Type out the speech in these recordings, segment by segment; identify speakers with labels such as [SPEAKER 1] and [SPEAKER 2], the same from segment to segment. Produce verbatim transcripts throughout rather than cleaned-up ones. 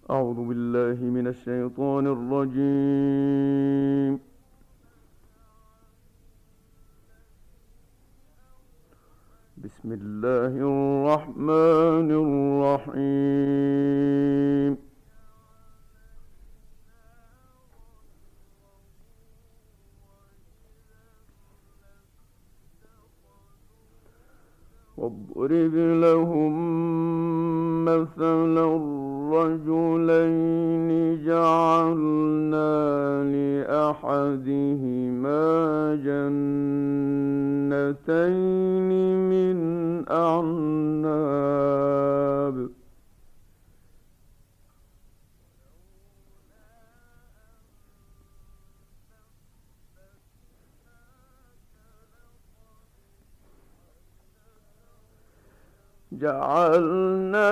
[SPEAKER 1] أعوذ بالله من الشيطان الرجيم. بسم الله الرحمن الرحيم. واضرب لهم مثلا الرجلين جعلنا لأحدهما جنتين من أعناب جعلنا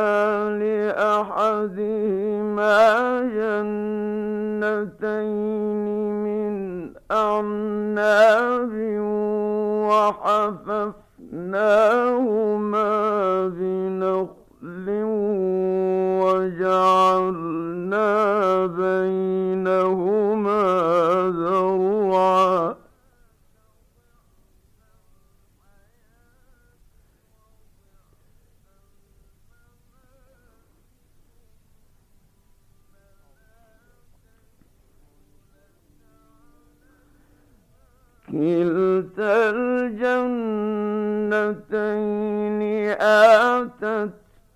[SPEAKER 1] لأحدهما جنتين من أعناب وحففناهما بنخل وجعلنا بينهما زرعا كلتا الجنتين آتت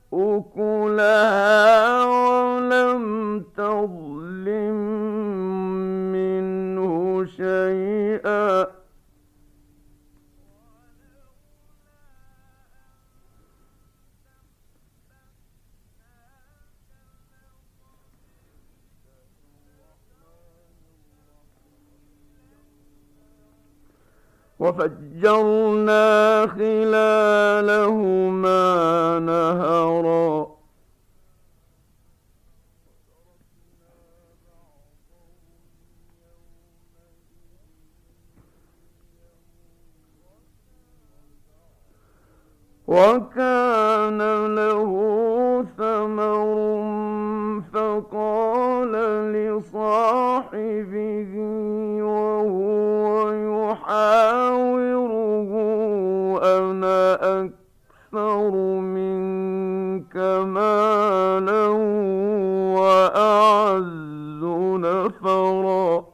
[SPEAKER 1] أكلها ولم تظلم منه شيئا وفجرنا خلالهما نهرا وكان له ثمر فقال لصاحبه وهو يحاوره أنا أكثر منك مالا وأعز نفرا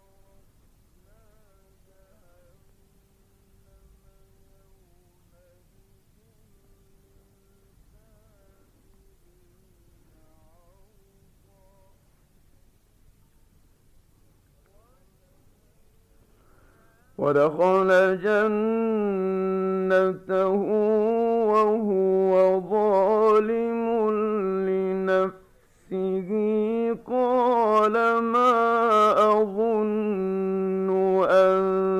[SPEAKER 1] ودخل جنته وهو ظالم لنفسه قال ما أظن أن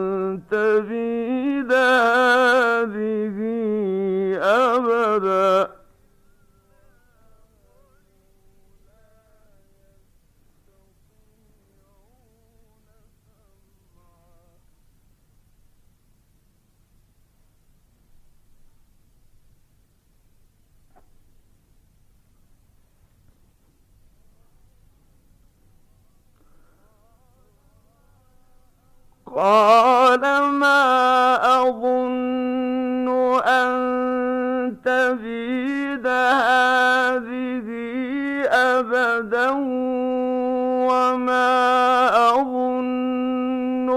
[SPEAKER 1] تبيد هذه أبدا قال ما أظن أن تبيد هذه أبدا وما أظن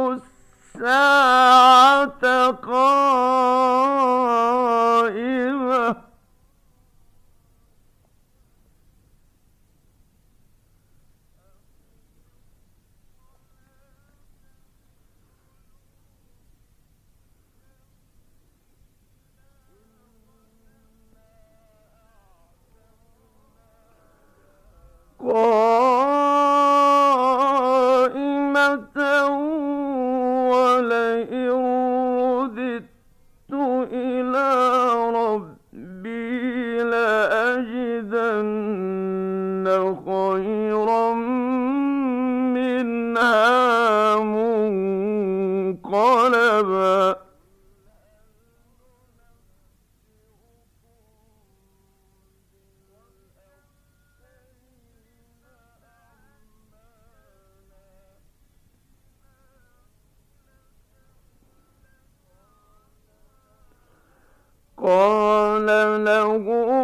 [SPEAKER 1] الساعة قائمة قائمة ولئن رددت إلى ربي لأجدن خيرا منها منقلبا قال له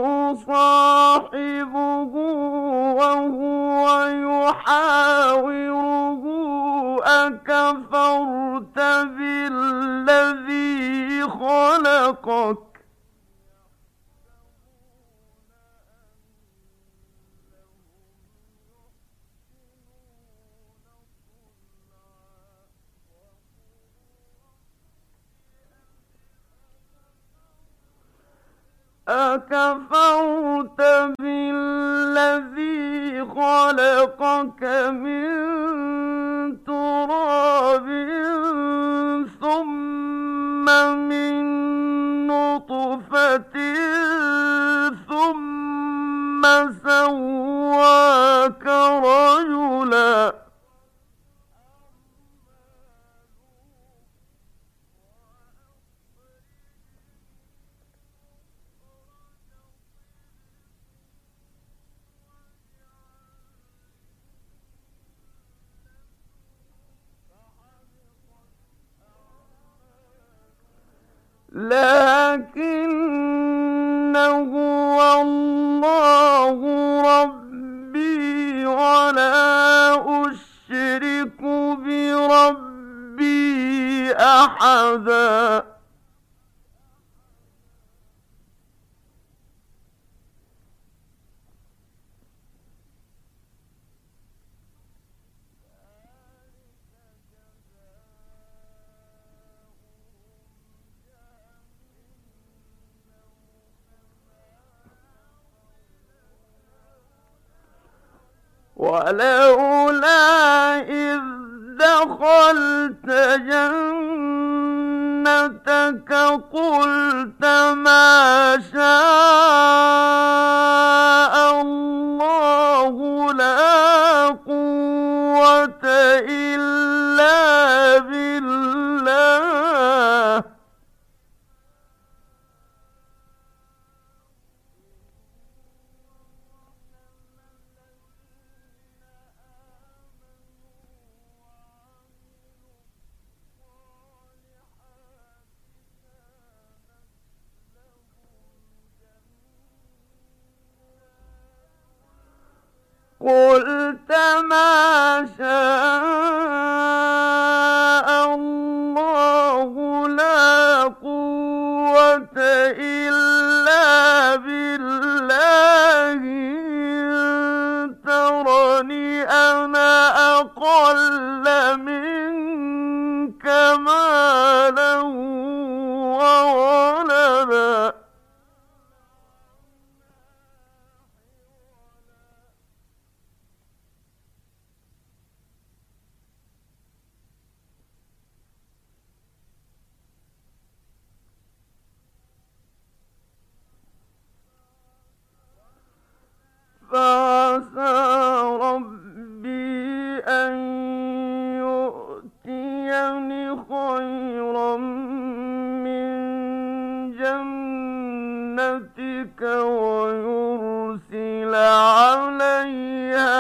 [SPEAKER 1] صاحبه وهو يحاوره أكفرت بالذي خلقك أكفرت بالذي خلقك من تراب ثم من نطفة ثم سواك رجلا لكنه والله ربي ولا أشرك بربي أحدا ولولا إذ دخلت جنتك قلت ما شاء الله لا قوة إلا بالله قلت ما شاء الله لا قوة إلا بالله إن ترني أنا أقل منك مالا وولدا فعسى ربي أن يؤتيني خيرا من جنتك ويرسل عليها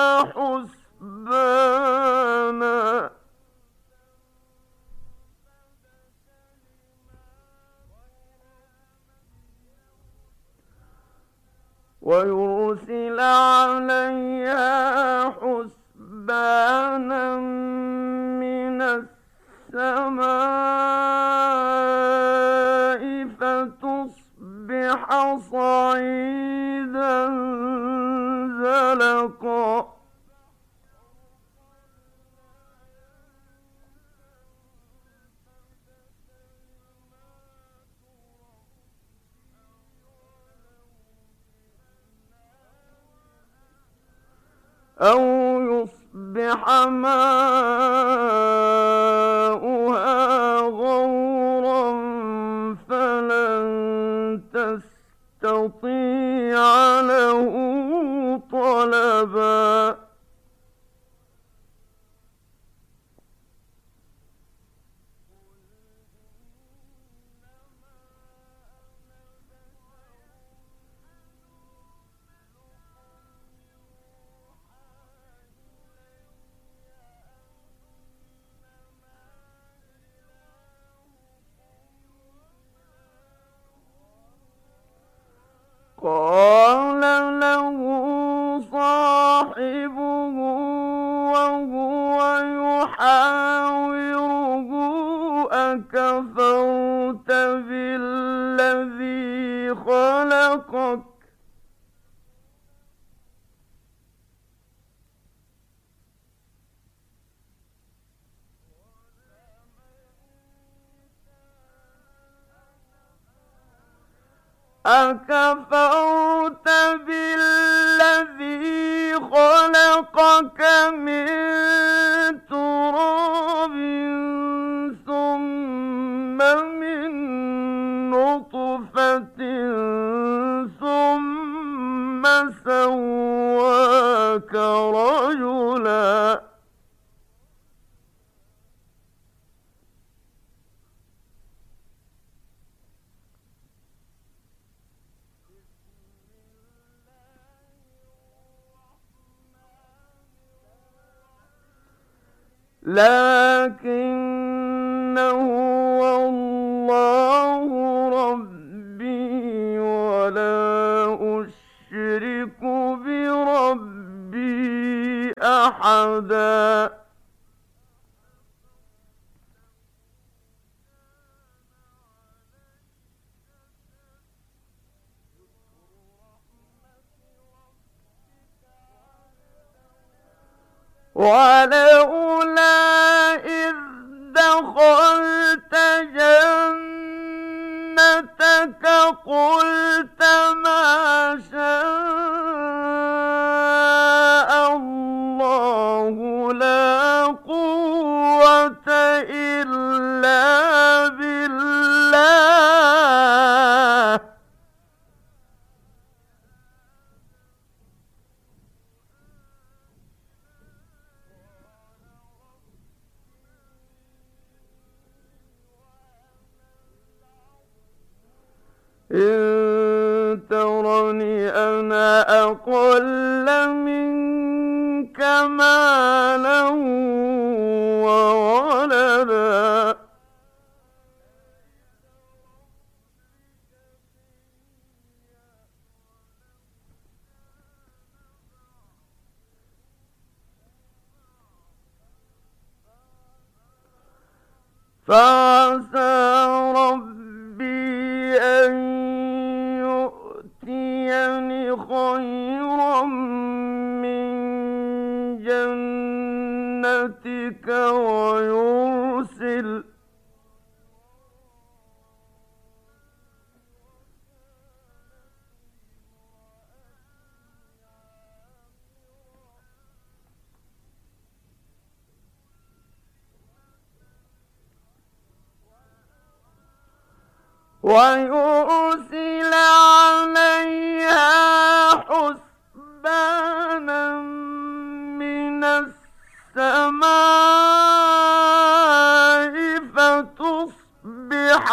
[SPEAKER 1] حسبانا ويرسل عليها حسبانا من السماء فتصبح صعيدا زلقا أو يصبح ماؤها غورا فلن تستطيع له طلبا قال له صاحبه وهو يحاوره أكفرت بالذي خلقك أكفرت بالذي خلقك من تراب ثم من نطفة ثم سواك رجلا لكن هو الله ربي ولا أشرك بربي أحدا ولولا إذ دخلت جنتك قلت ما شاء الله لا قوة إلا بالله إن ترني أنا أقل منك مالا وولدا فعسى ربي أن يؤتيني خيرا من جنتك ويرسل ويرسل عليها حسبانا من السماء فتصبح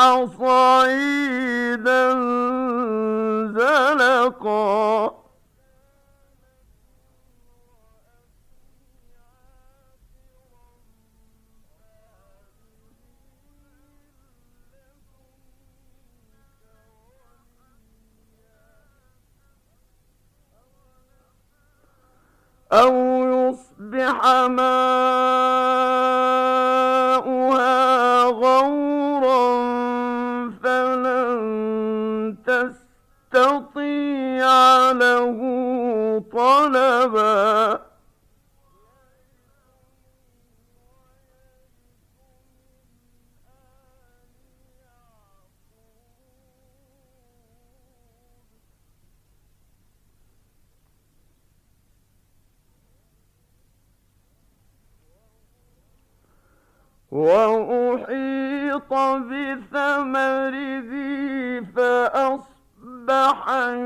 [SPEAKER 1] صعيدا زلقا أو يصبح ماؤها غورا فلن تستطيع له طلبا وأحيط بثمره فأصبح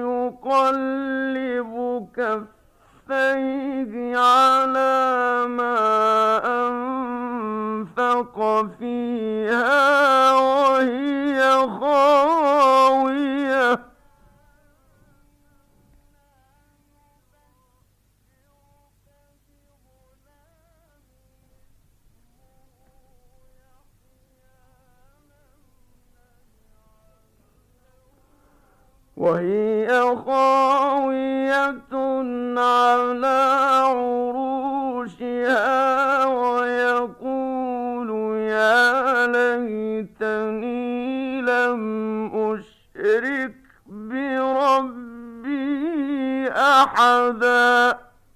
[SPEAKER 1] يقلب كفيه على ما أنفق فيها وهي خاوية وهي خاوية على عروشها ويقول يا ليتني لم أشرك بربي أحدا.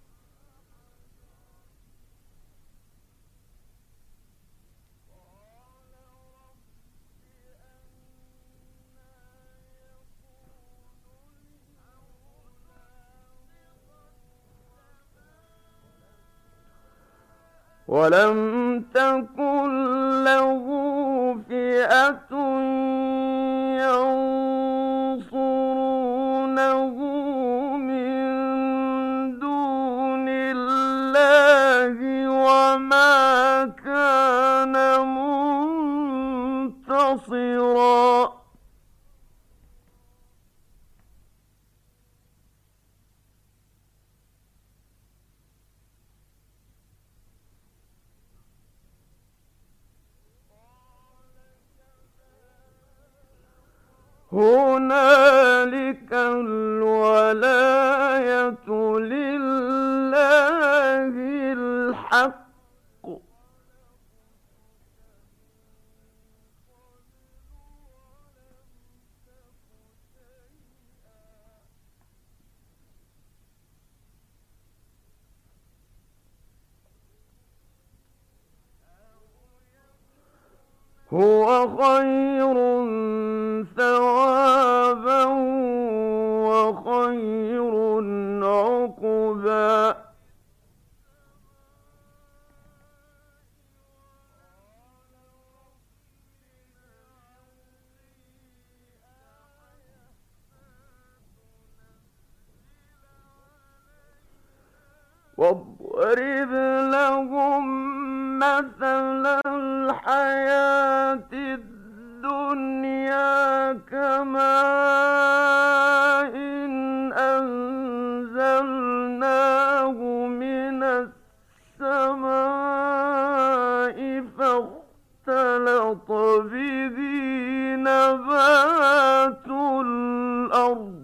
[SPEAKER 1] ولم تكن له فئة ينصرونه من دون الله وما كان منتصرا. هنالك الولاية لله الحق. هو خير ثوابا وخير عقبا. واضرب لهم مثل الحياة الدنيا كماء إن أنزلناه من السماء فاختلط به نبات الأرض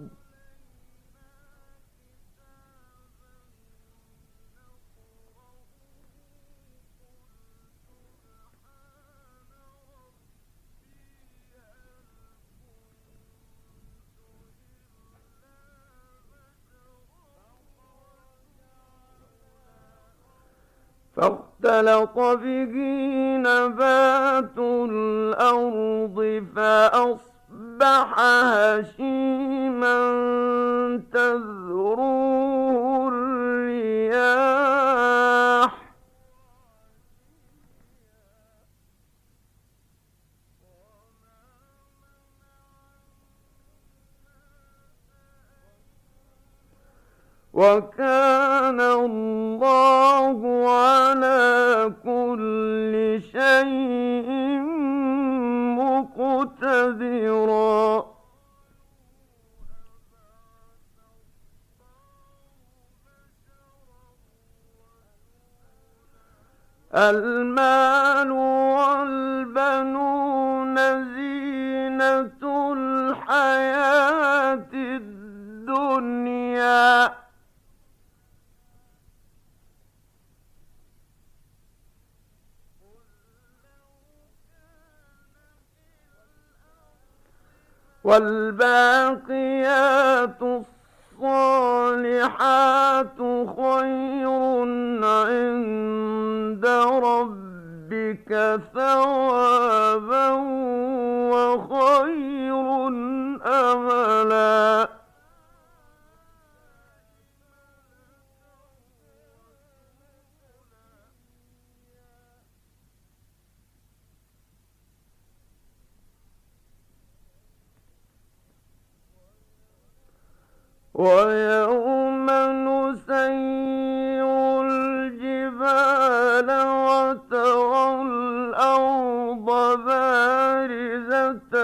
[SPEAKER 1] فاختلط به نبات الأرض فأصبح هشيما تذروه الرياح وكان الله على كل شيء مقتدرا. المال والبنون زينة الحياة الدنيا والباقيات الصالحات خير عند ربك ثوابا وخير أملا. ويوم نسير الجبال وترى الأرض بارزة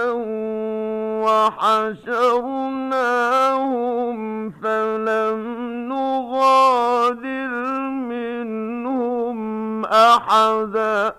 [SPEAKER 1] وحشرناهم فلم نغادر منهم أحدا.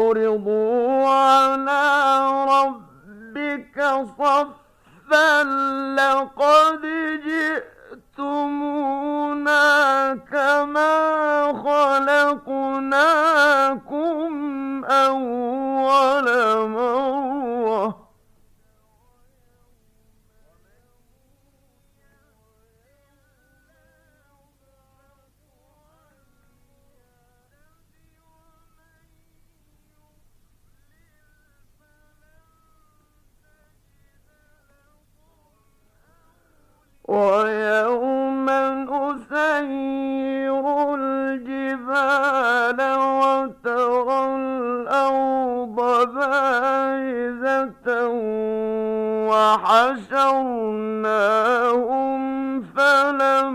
[SPEAKER 1] وعرضوا على ربك صفا لقد جئتمونا كما خلقناكم أول مرة ويوم نسير الجبال وترى الأرض بارزة وحشرناهم فلم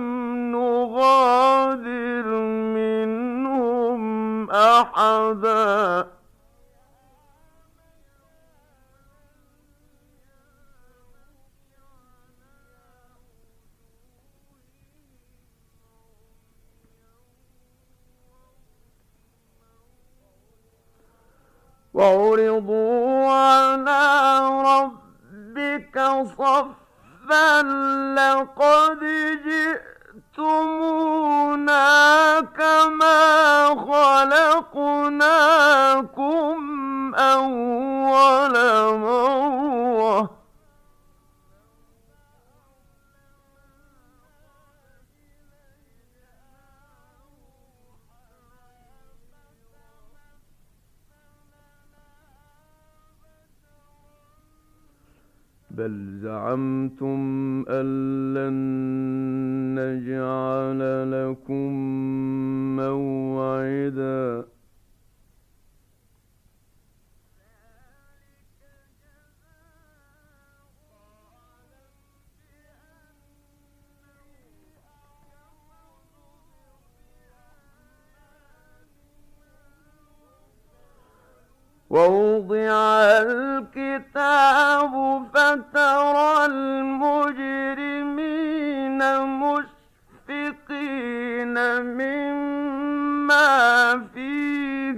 [SPEAKER 1] نغادر منهم أحدا وعرضوا على ربك صفا لقد جئتمونا كما خلقناكم أول مرة بل زعمتم أن لن نجعل لكم موعدا ووضع الكتاب فترى المجرمين مشفقين مما فيه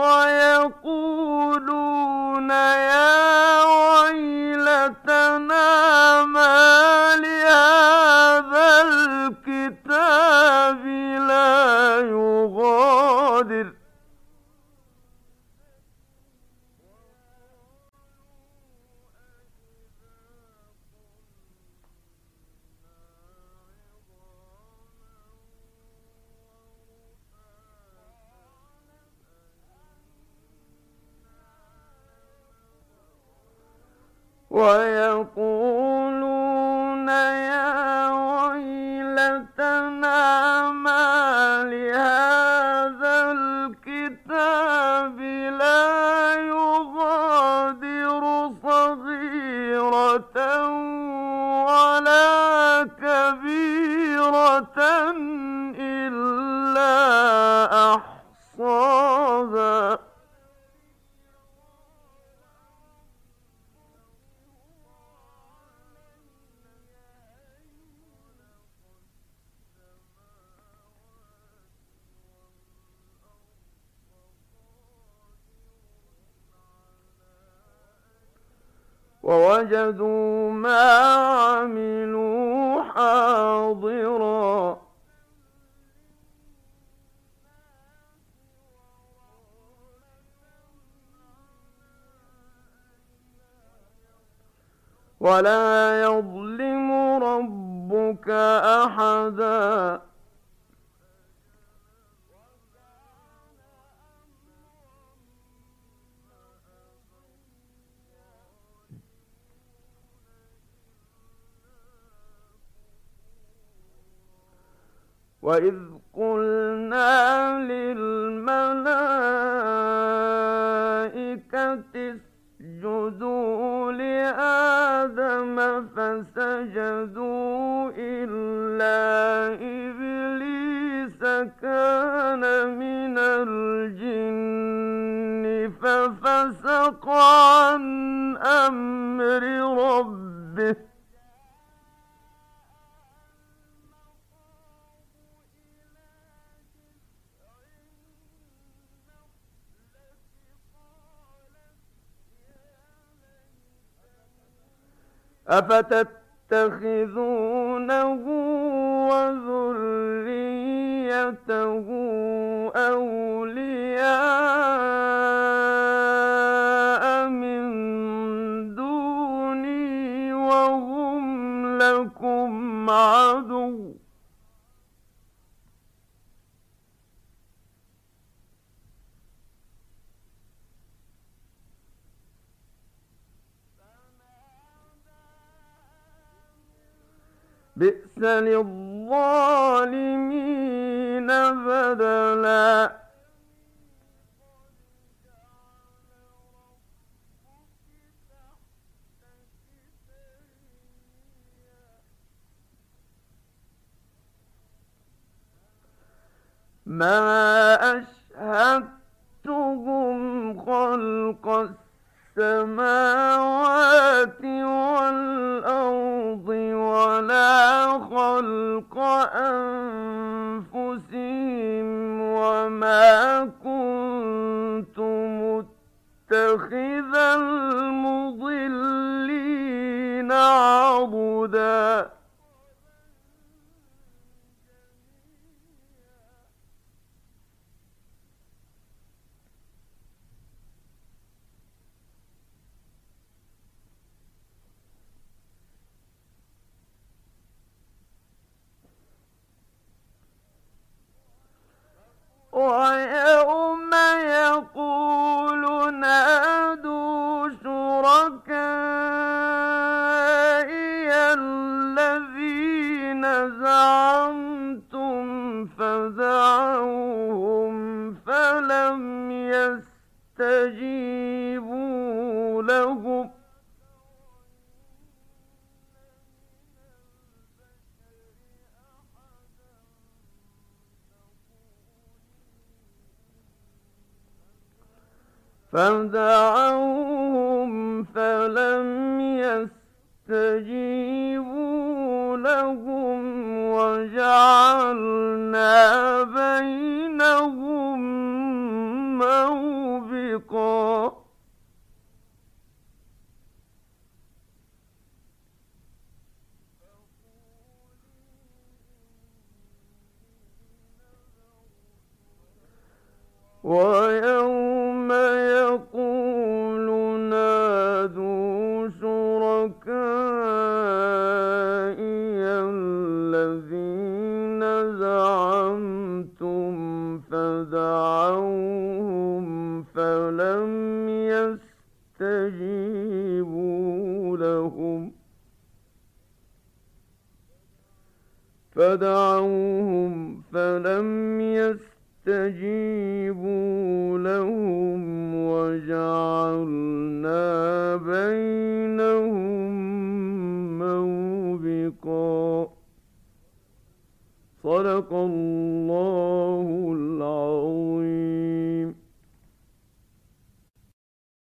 [SPEAKER 1] ويقولون يا ويلتنا ما لهذا الكتاب لا يغادر ويقولون يا ويلتنا ما لهذا الكتاب لا يغادر صغيرة ولا كبيرة إلا أحصاها ووجدوا ما عملوا حاضرا ولا يظلم ربك أحدا وإذ قلنا للملائكة اسجدوا لآدم فسجدوا إلا إبليس كان من الجن ففسق عن أمر ربه أفتتخذونه وذريته أولياء من دوني وهم لكم عدو بئس للظالمين بدلا ما أشهدتهم خلق السماوات والأرض ولا خلق أنفسهم وما كنت متخذ المضلين عضدا ويوم يقول نادوا شركائي الذين زعمتم فدعوهم فلم يستجيبوا لهم فدعوهم فلم يستجيبوا لهم وجعلنا بينهم موبقا ويوم يقول نادوا شركائي الذين زعمتم فدعوهم فلم يستجيبوا لهم فدعوهم فلم يستجيبوا استجيبوا لهم وجعلنا بين